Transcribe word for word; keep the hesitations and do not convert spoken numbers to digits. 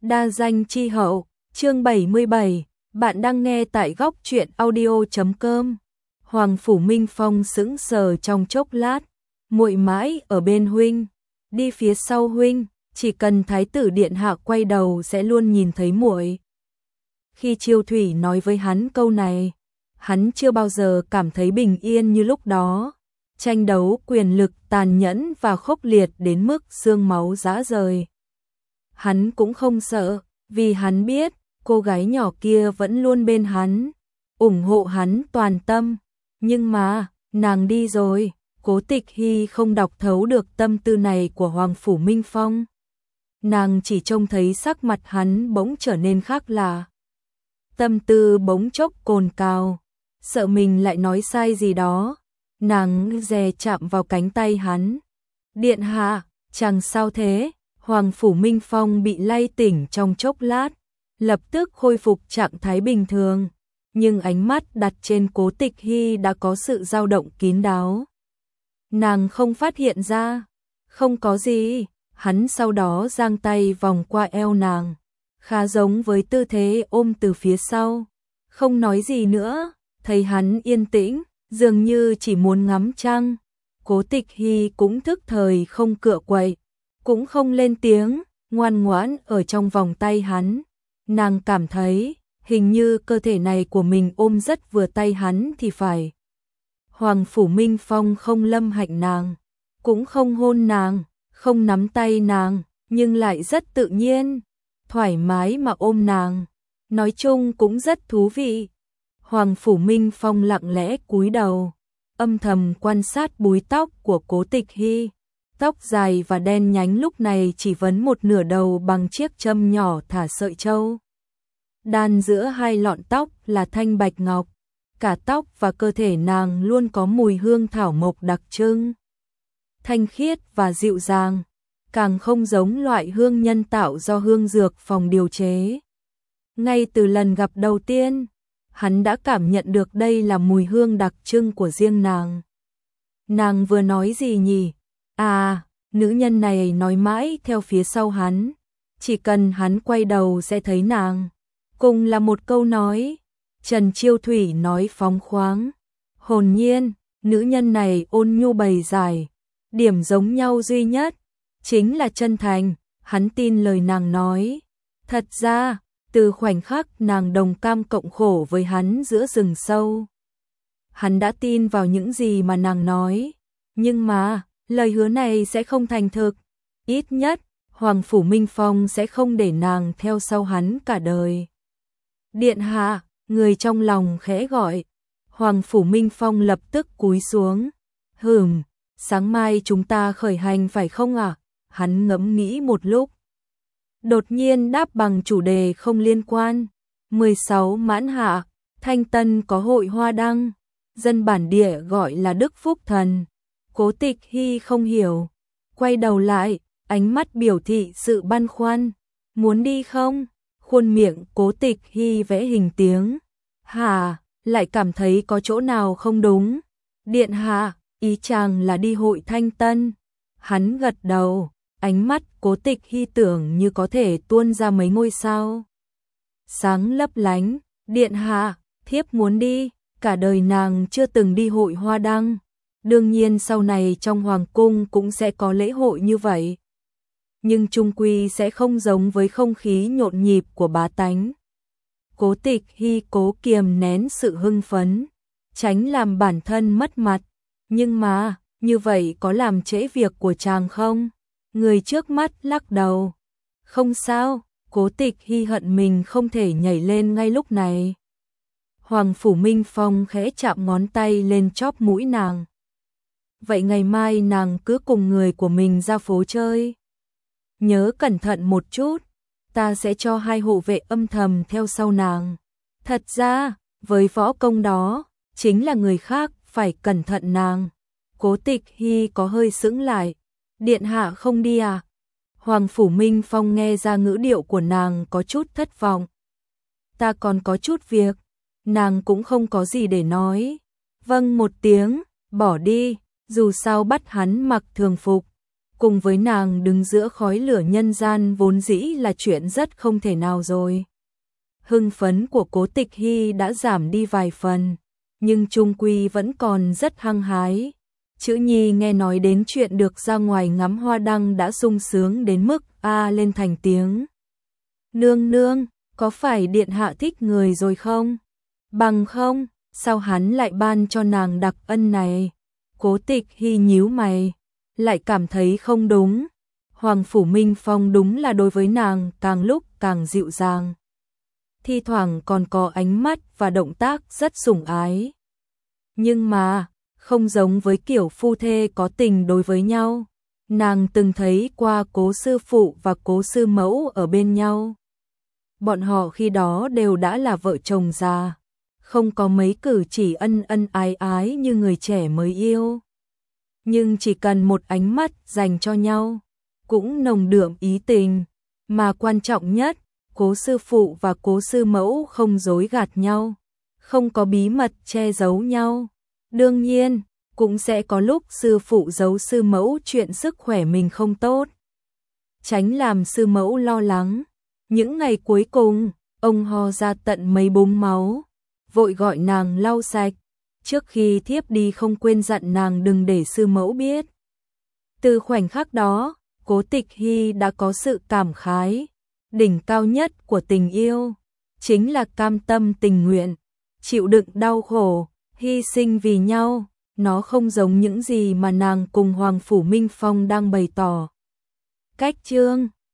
Đa danh chi hậu, chương bảy mươi bảy, bạn đang nghe tại góc truyện audio chấm com. Hoàng Phủ Minh Phong sững sờ trong chốc lát, muội mãi ở bên huynh, đi phía sau huynh, chỉ cần thái tử điện hạ quay đầu sẽ luôn nhìn thấy muội. Khi Chiêu Thủy nói với hắn câu này, hắn chưa bao giờ cảm thấy bình yên như lúc đó. Tranh đấu quyền lực tàn nhẫn và khốc liệt đến mức xương máu rã rời. Hắn cũng không sợ, vì hắn biết cô gái nhỏ kia vẫn luôn bên hắn, ủng hộ hắn toàn tâm. Nhưng mà, nàng đi rồi, Cố Tịch Hy không đọc thấu được tâm tư này của Hoàng Phủ Minh Phong. Nàng chỉ trông thấy sắc mặt hắn bỗng trở nên khác lạ. Tâm tư bỗng chốc cồn cào, sợ mình lại nói sai gì đó. Nàng dè chạm vào cánh tay hắn. Điện hạ, chàng sao thế? Hoàng Phủ Minh Phong bị lay tỉnh trong chốc lát, lập tức khôi phục trạng thái bình thường, nhưng ánh mắt đặt trên Cố Tịch Hy đã có sự dao động kín đáo. Nàng không phát hiện ra, không có gì, hắn sau đó giang tay vòng qua eo nàng, khá giống với tư thế ôm từ phía sau, không nói gì nữa, thấy hắn yên tĩnh, dường như chỉ muốn ngắm trăng. Cố Tịch Hy cũng thức thời không cựa quậy, cũng không lên tiếng, ngoan ngoãn ở trong vòng tay hắn. Nàng cảm thấy, hình như cơ thể này của mình ôm rất vừa tay hắn thì phải. Hoàng Phủ Minh Phong không lâm hạnh nàng, cũng không hôn nàng, không nắm tay nàng, nhưng lại rất tự nhiên, thoải mái mà ôm nàng. Nói chung cũng rất thú vị. Hoàng Phủ Minh Phong lặng lẽ cúi đầu, âm thầm quan sát búi tóc của Cố Tịch Hy. Tóc dài và đen nhánh lúc này chỉ vấn một nửa đầu bằng chiếc châm nhỏ thả sợi châu. Đan giữa hai lọn tóc là thanh bạch ngọc, cả tóc và cơ thể nàng luôn có mùi hương thảo mộc đặc trưng. Thanh khiết và dịu dàng, càng không giống loại hương nhân tạo do hương dược phòng điều chế. Ngay từ lần gặp đầu tiên, hắn đã cảm nhận được đây là mùi hương đặc trưng của riêng nàng. Nàng vừa nói gì nhỉ? À, nữ nhân này nói mãi theo phía sau hắn, chỉ cần hắn quay đầu sẽ thấy nàng. Cùng là một câu nói, Trần Chiêu Thủy nói phóng khoáng, hồn nhiên, nữ nhân này ôn nhu bày giải, điểm giống nhau duy nhất, chính là chân thành, hắn tin lời nàng nói. Thật ra, từ khoảnh khắc nàng đồng cam cộng khổ với hắn giữa rừng sâu, hắn đã tin vào những gì mà nàng nói, nhưng mà, lời hứa này sẽ không thành thực, ít nhất, Hoàng Phủ Minh Phong sẽ không để nàng theo sau hắn cả đời. Điện hạ, người trong lòng khẽ gọi, Hoàng Phủ Minh Phong lập tức cúi xuống. Hừm, sáng mai chúng ta khởi hành phải không ạ? À? Hắn ngẫm nghĩ một lúc, đột nhiên đáp bằng chủ đề không liên quan. mười sáu mãn hạ, Thanh Tân có hội hoa đăng, dân bản địa gọi là Đức Phúc Thần. Cố Tịch Hy không hiểu, quay đầu lại, ánh mắt biểu thị sự băn khoăn. Muốn đi không? Khuôn miệng Cố Tịch Hy vẽ hình tiếng. Hà, lại cảm thấy có chỗ nào không đúng. Điện hạ, ý chàng là đi hội Thanh Tân. Hắn gật đầu, ánh mắt Cố Tịch Hy tưởng như có thể tuôn ra mấy ngôi sao sáng lấp lánh. Điện hạ, thiếp muốn đi, cả đời nàng chưa từng đi hội hoa đăng. Đương nhiên sau này trong hoàng cung cũng sẽ có lễ hội như vậy, nhưng chung quy sẽ không giống với không khí nhộn nhịp của bá tánh. Cố Tịch Hy cố kiềm nén sự hưng phấn, tránh làm bản thân mất mặt, nhưng mà, như vậy có làm trễ việc của chàng không? Người trước mắt lắc đầu. Không sao, Cố Tịch Hy hận mình không thể nhảy lên ngay lúc này. Hoàng Phủ Minh Phong khẽ chạm ngón tay lên chóp mũi nàng. Vậy ngày mai nàng cứ cùng người của mình ra phố chơi. Nhớ cẩn thận một chút, ta sẽ cho hai hộ vệ âm thầm theo sau nàng. Thật ra, với võ công đó, chính là người khác phải cẩn thận nàng. Cố Tịch Hy có hơi sững lại. Điện hạ không đi à? Hoàng Phủ Minh Phong nghe ra ngữ điệu của nàng có chút thất vọng. Ta còn có chút việc. Nàng cũng không có gì để nói. Vâng một tiếng, bỏ đi, dù sao bắt hắn mặc thường phục. cùng với nàng đứng giữa khói lửa nhân gian vốn dĩ là chuyện rất không thể nào rồi. Hưng phấn của Cố Tịch Hy đã giảm đi vài phần, nhưng chung quy vẫn còn rất hăng hái. Chữ Nhi nghe nói đến chuyện được ra ngoài ngắm hoa đăng đã sung sướng đến mức a lên thành tiếng. Nương nương, có phải điện hạ thích người rồi không? Bằng không, sao hắn lại ban cho nàng đặc ân này? Cố Tịch Hy nhíu mày, lại cảm thấy không đúng. Hoàng Phủ Minh Phong đúng là đối với nàng càng lúc càng dịu dàng. Thi thoảng còn có ánh mắt và động tác rất sủng ái. Nhưng mà, không giống với kiểu phu thê có tình đối với nhau. Nàng từng thấy qua Cố sư phụ và Cố sư mẫu ở bên nhau. Bọn họ khi đó đều đã là vợ chồng già, không có mấy cử chỉ ân ân ái ái như người trẻ mới yêu. Nhưng chỉ cần một ánh mắt dành cho nhau, cũng nồng đượm ý tình, mà quan trọng nhất, Cố sư phụ và Cố sư mẫu không dối gạt nhau, không có bí mật che giấu nhau. Đương nhiên, cũng sẽ có lúc sư phụ giấu sư mẫu chuyện sức khỏe mình không tốt, tránh làm sư mẫu lo lắng. Những ngày cuối cùng, ông ho ra tận mấy búng máu, vội gọi nàng lau sạch, trước khi thiếp đi không quên dặn nàng đừng để sư mẫu biết. Từ khoảnh khắc đó, Cố Tịch Hy đã có sự cảm khái, đỉnh cao nhất của tình yêu, chính là cam tâm tình nguyện, chịu đựng đau khổ, hy sinh vì nhau. Nó không giống những gì mà nàng cùng Hoàng Phủ Minh Phong đang bày tỏ. Cách chương